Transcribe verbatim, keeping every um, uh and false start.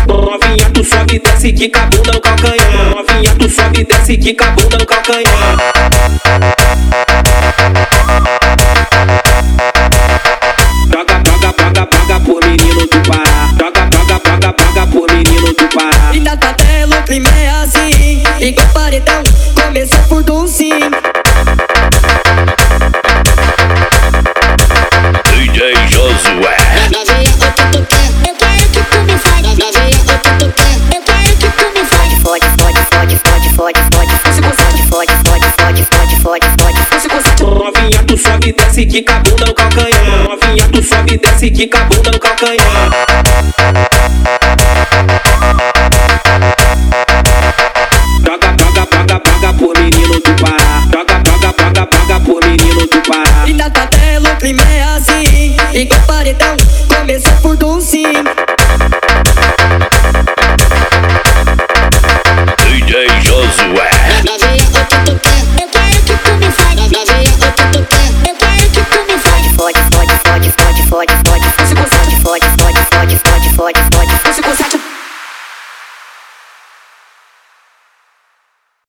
Novinha, tu sobe e desce, quica a bunda no calcanhar. Novinha, tu sobe e desce, quica a bunda no calcanhar. Joga, joga, joga, joga por menino do Pará. Joga, joga, joga, joga por menino do Pará. E na tabela o clima é assim, igual paredão, começa por docinho. D J Josué. Novinha, o que tu quer? Eu quero que tu me fode. Novinha, o que tu quer? Eu quero que tu me fode. Fode, fode, fode, fode, fode, fode, fode, fode, fode, fode, fode, fode, fode. Novinha, tu sobe e desce, quica a bunda no calcanhar. Novinha, tu sobe e desce, quica a bunda no calcanhar.